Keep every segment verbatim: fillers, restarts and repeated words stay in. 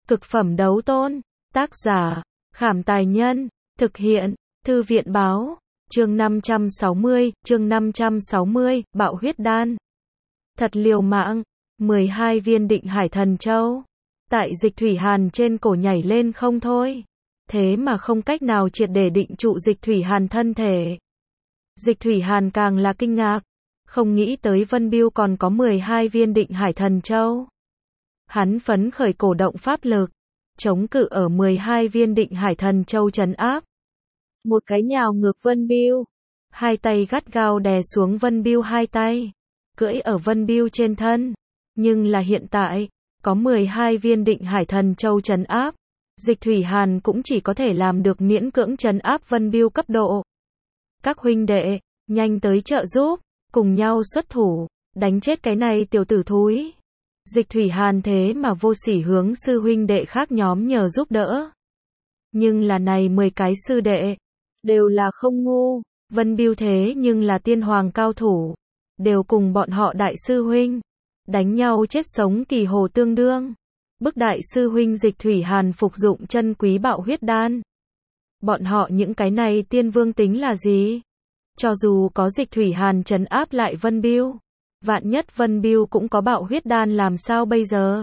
Cực phẩm đấu tôn. Tác giả, Khảm Tài Nhân. Thực hiện, Thư viện Báo. Chương năm trăm sáu mươi, chương năm trăm sáu mươi, bạo huyết đan. Thật liều mạng, mười hai viên định hải thần châu. Tại Dịch Thủy Hàn trên cổ nhảy lên không thôi. Thế mà không cách nào triệt để định trụ Dịch Thủy Hàn thân thể. Dịch Thủy Hàn càng là kinh ngạc. Không nghĩ tới Vân Bưu còn có mười hai viên định hải thần châu. Hắn phấn khởi cổ động pháp lực, chống cự ở mười hai viên định hải thần châu trấn áp. Một cái nhào ngược Vân Bưu, hai tay gắt gao đè xuống Vân Bưu hai tay, cưỡi ở Vân Bưu trên thân. Nhưng là hiện tại, có mười hai viên định hải thần châu trấn áp, Dịch Thủy Hàn cũng chỉ có thể làm được miễn cưỡng trấn áp Vân Bưu cấp độ. Các huynh đệ, nhanh tới trợ giúp, cùng nhau xuất thủ, đánh chết cái này tiểu tử thúi. Dịch Thủy Hàn thế mà vô sỉ hướng sư huynh đệ khác nhóm nhờ giúp đỡ. Nhưng là này mười cái sư đệ, đều là không ngu. Vân Bưu thế nhưng là tiên hoàng cao thủ, đều cùng bọn họ đại sư huynh đánh nhau chết sống kỳ hồ tương đương, bức đại sư huynh Dịch Thủy Hàn phục dụng chân quý bạo huyết đan. Bọn họ những cái này tiên vương tính là gì? Cho dù có Dịch Thủy Hàn trấn áp lại Vân Bưu, vạn nhất Vân Bưu cũng có bạo huyết đan làm sao bây giờ?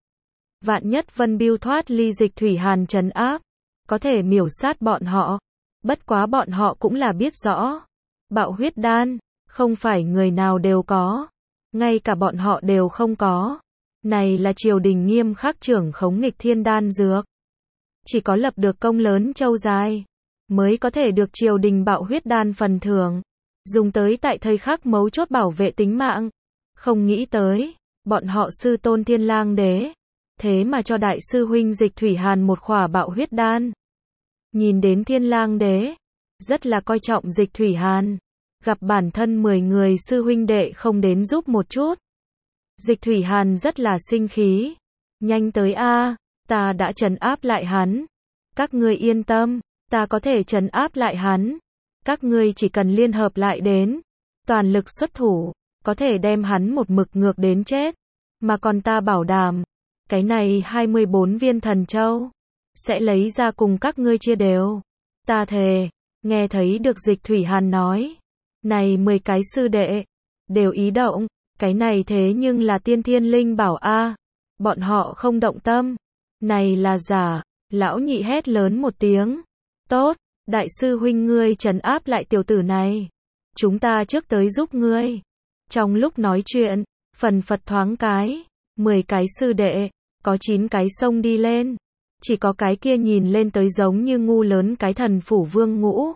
Vạn nhất Vân Bưu thoát ly Dịch Thủy Hàn trấn áp, có thể miểu sát bọn họ. Bất quá bọn họ cũng là biết rõ, bạo huyết đan, không phải người nào đều có, ngay cả bọn họ đều không có. Này là triều đình nghiêm khắc trưởng khống nghịch thiên đan dược. Chỉ có lập được công lớn châu dài, mới có thể được triều đình bạo huyết đan phần thưởng, dùng tới tại thời khắc mấu chốt bảo vệ tính mạng. Không nghĩ tới, bọn họ sư tôn Thiên Lang Đế, thế mà cho đại sư huynh Dịch Thủy Hàn một khỏa bạo huyết đan. Nhìn đến Thiên Lang Đế, rất là coi trọng Dịch Thủy Hàn, gặp bản thân mười người sư huynh đệ không đến giúp một chút. Dịch Thủy Hàn rất là sinh khí, nhanh tới a, ta đã trấn áp lại hắn. Các ngươi yên tâm, ta có thể trấn áp lại hắn. Các ngươi chỉ cần liên hợp lại đến, toàn lực xuất thủ, có thể đem hắn một mực ngược đến chết. Mà còn ta bảo đảm, cái này hai mươi bốn viên thần châu, sẽ lấy ra cùng các ngươi chia đều. Ta thề. Nghe thấy được Dịch Thủy Hàn nói, này mười cái sư đệ, đều ý động, cái này thế nhưng là tiên thiên linh bảo a, bọn họ không động tâm, này là giả. Lão nhị hét lớn một tiếng, tốt, đại sư huynh ngươi trấn áp lại tiểu tử này, chúng ta trước tới giúp ngươi. Trong lúc nói chuyện, phần phật thoáng cái, mười cái sư đệ, có chín cái xông đi lên, chỉ có cái kia nhìn lên tới giống như ngu lớn cái Thần Phủ Vương Ngũ,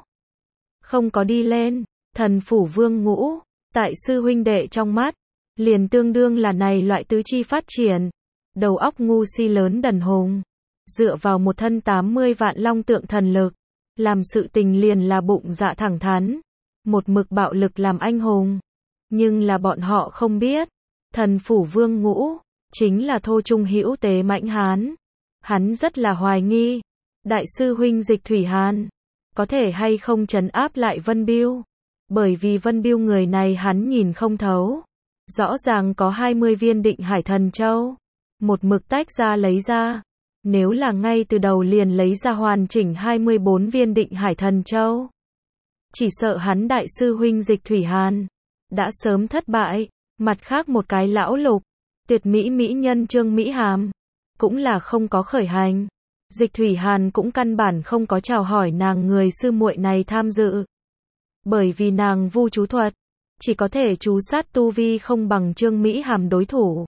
không có đi lên. Thần Phủ Vương Ngũ, tại sư huynh đệ trong mắt, liền tương đương là này loại tứ chi phát triển, đầu óc ngu si lớn đần hùng, dựa vào một thân tám mươi vạn long tượng thần lực, làm sự tình liền là bụng dạ thẳng thắn, một mực bạo lực làm anh hùng. Nhưng là bọn họ không biết, Thần Phủ Vương Ngũ, chính là thô trung hữu tế mãnh hán. Hắn rất là hoài nghi, đại sư huynh Dịch Thủy Hàn, có thể hay không trấn áp lại Vân Bưu. Bởi vì Vân Bưu người này hắn nhìn không thấu. Rõ ràng có hai mươi viên định hải thần châu, một mực tách ra lấy ra. Nếu là ngay từ đầu liền lấy ra hoàn chỉnh hai mươi bốn viên định hải thần châu, chỉ sợ hắn đại sư huynh Dịch Thủy Hàn đã sớm thất bại. Mặt khác một cái lão lục, tuyệt mỹ mỹ nhân Trương Mỹ Hàm, cũng là không có khởi hành. Dịch Thủy Hàn cũng căn bản không có chào hỏi nàng người sư muội này tham dự. Bởi vì nàng vu chú thuật, chỉ có thể chú sát tu vi không bằng Trương Mỹ Hàm đối thủ.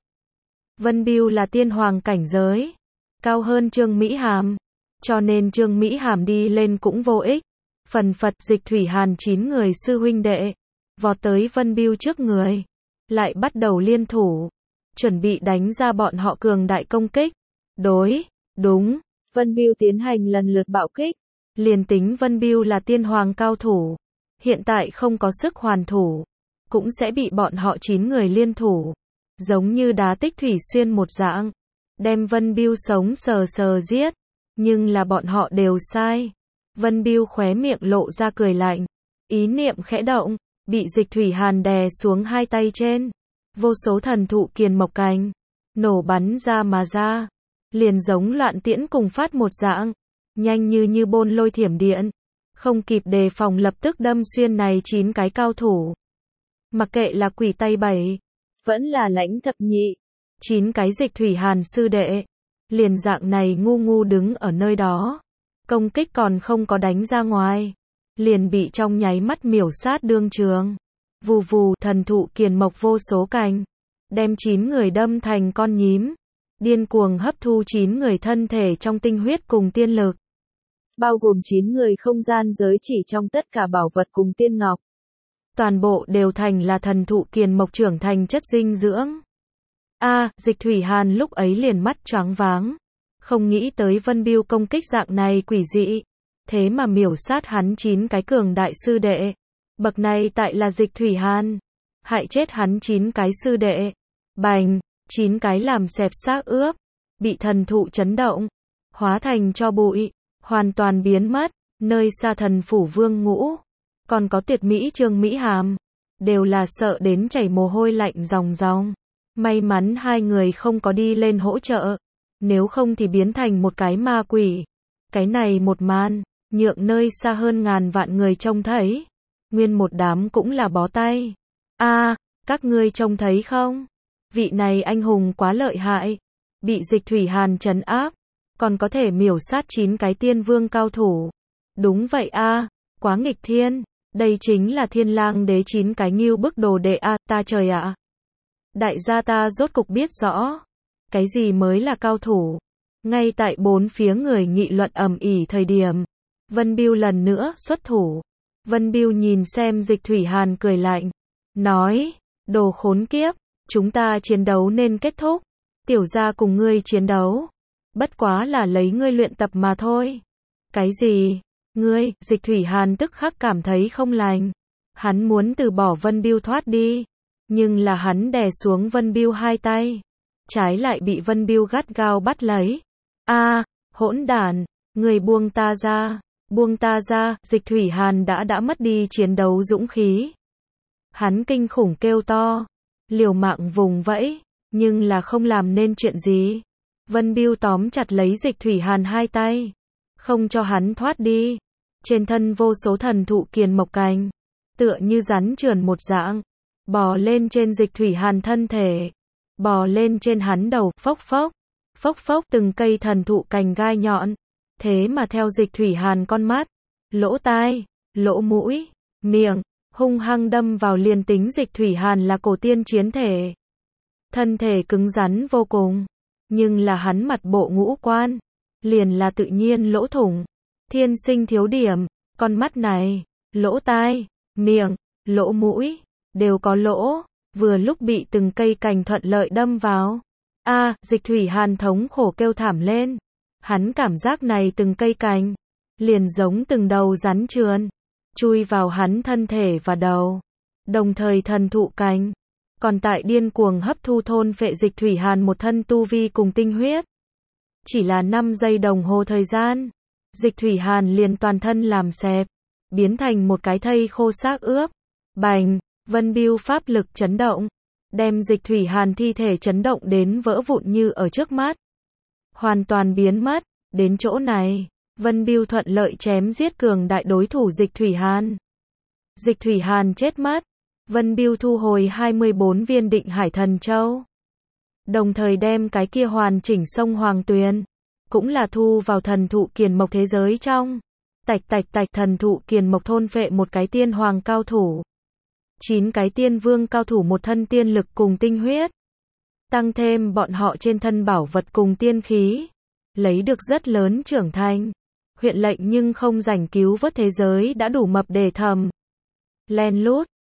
Vân Bưu là tiên hoàng cảnh giới, cao hơn Trương Mỹ Hàm, cho nên Trương Mỹ Hàm đi lên cũng vô ích. Phần phật Dịch Thủy Hàn chín người sư huynh đệ, vọt tới Vân Bưu trước người, lại bắt đầu liên thủ, chuẩn bị đánh ra bọn họ cường đại công kích. Đối, đúng, Vân Bưu tiến hành lần lượt bạo kích, liền tính Vân Bưu là tiên hoàng cao thủ, hiện tại không có sức hoàn thủ, cũng sẽ bị bọn họ chín người liên thủ, giống như đá tích thủy xuyên một dạng, đem Vân Bưu sống sờ sờ giết. Nhưng là bọn họ đều sai. Vân Bưu khóe miệng lộ ra cười lạnh, ý niệm khẽ động, bị Dịch Thủy Hàn đè xuống hai tay trên, vô số thần thụ kiền mộc cành nổ bắn ra mà ra. liền giống loạn tiễn cùng phát một dạng, nhanh như như bôn lôi thiểm điện, không kịp đề phòng lập tức đâm xuyên này chín cái cao thủ. Mặc kệ là quỷ tay bảy, vẫn là lãnh thập nhị, chín cái Dịch Thủy Hàn sư đệ, liền dạng này ngu ngu đứng ở nơi đó, công kích còn không có đánh ra ngoài, liền bị trong nháy mắt miểu sát đương trường. Vù vù, thần thụ kiền mộc vô số cành, đem chín người đâm thành con nhím, điên cuồng hấp thu chín người thân thể trong tinh huyết cùng tiên lực, bao gồm chín người không gian giới chỉ trong tất cả bảo vật cùng tiên ngọc. Toàn bộ đều thành là thần thụ kiền mộc trưởng thành chất dinh dưỡng. A, à, Dịch Thủy Hàn lúc ấy liền mắt choáng váng, không nghĩ tới Vân Bưu công kích dạng này quỷ dị, thế mà miểu sát hắn chín cái cường đại sư đệ. Bậc này tại là Dịch Thủy Hàn, hại chết hắn chín cái sư đệ. Bành, chín cái làm xẹp xác ướp, bị thần thụ chấn động, hóa thành cho bụi, hoàn toàn biến mất. Nơi xa thần phủ Vương Ngũ, còn có Tuyệt Mỹ Trương Mỹ Hàm, đều là sợ đến chảy mồ hôi lạnh ròng ròng. May mắn hai người không có đi lên hỗ trợ, nếu không thì biến thành một cái ma quỷ. Cái này một màn, nhượng nơi xa hơn ngàn vạn người trông thấy, nguyên một đám cũng là bó tay. A, à, các ngươi trông thấy không? Vị này anh hùng quá lợi hại, bị Dịch Thủy Hàn trấn áp, còn có thể miểu sát chín cái tiên vương cao thủ. Đúng vậy a, à, quá nghịch thiên, đây chính là Thiên Lang đế chín cái ngưu bức đồ đệ a, à, ta trời ạ. À. Đại gia ta rốt cục biết rõ, cái gì mới là cao thủ. Ngay tại bốn phía người nghị luận ầm ĩ thời điểm, Vân Bưu lần nữa xuất thủ. Vân Bưu nhìn xem Dịch Thủy Hàn cười lạnh, nói, đồ khốn kiếp, chúng ta chiến đấu nên kết thúc, tiểu gia cùng ngươi chiến đấu, bất quá là lấy ngươi luyện tập mà thôi. Cái gì? Ngươi? Dịch Thủy Hàn tức khắc cảm thấy không lành, hắn muốn từ bỏ Vân Bưu thoát đi, nhưng là hắn đè xuống Vân Bưu hai tay, trái lại bị Vân Bưu gắt gao bắt lấy. A, à, hỗn đản, ngươi buông ta ra, buông ta ra. Dịch Thủy Hàn đã đã mất đi chiến đấu dũng khí, hắn kinh khủng kêu to, liều mạng vùng vẫy, nhưng là không làm nên chuyện gì. Vân Bưu tóm chặt lấy Dịch Thủy Hàn hai tay, không cho hắn thoát đi. Trên thân vô số thần thụ kiền mộc cành, tựa như rắn trườn một dạng, bò lên trên Dịch Thủy Hàn thân thể, bò lên trên hắn đầu, phốc phốc, phốc phốc từng cây thần thụ cành gai nhọn, thế mà theo Dịch Thủy Hàn con mắt, lỗ tai, lỗ mũi, miệng, hung hăng đâm vào. Liền tính Dịch Thủy Hàn là cổ tiên chiến thể, thân thể cứng rắn vô cùng, nhưng là hắn mặt bộ ngũ quan, liền là tự nhiên lỗ thủng, thiên sinh thiếu điểm, con mắt này, lỗ tai, miệng, lỗ mũi, đều có lỗ, vừa lúc bị từng cây cành thuận lợi đâm vào. A, à, Dịch Thủy Hàn thống khổ kêu thảm lên, hắn cảm giác này từng cây cành, liền giống từng đầu rắn trườn, chui vào hắn thân thể và đầu, đồng thời thần thụ cành, còn tại điên cuồng hấp thu thôn phệ Dịch Thủy Hàn một thân tu vi cùng tinh huyết. Chỉ là năm giây đồng hồ thời gian, Dịch Thủy Hàn liền toàn thân làm xẹp, biến thành một cái thây khô xác ướp. Bành, Vân Bưu pháp lực chấn động, đem Dịch Thủy Hàn thi thể chấn động đến vỡ vụn như ở trước mắt, hoàn toàn biến mất. Đến chỗ này, Vân Bưu thuận lợi chém giết cường đại đối thủ Dịch Thủy Hàn. Dịch Thủy Hàn chết mất, Vân Bưu thu hồi hai mươi bốn viên Định Hải Thần Châu, đồng thời đem cái kia hoàn chỉnh sông Hoàng Tuyền, cũng là thu vào thần thụ kiền mộc thế giới trong. Tạch tạch tạch, thần thụ kiền mộc thôn phệ một cái tiên hoàng cao thủ, chín cái tiên vương cao thủ một thân tiên lực cùng tinh huyết, tăng thêm bọn họ trên thân bảo vật cùng tiên khí, lấy được rất lớn trưởng thành. Huyện lệnh nhưng không rảnh cứu vớt thế giới đã đủ mập để thầm. Len lút,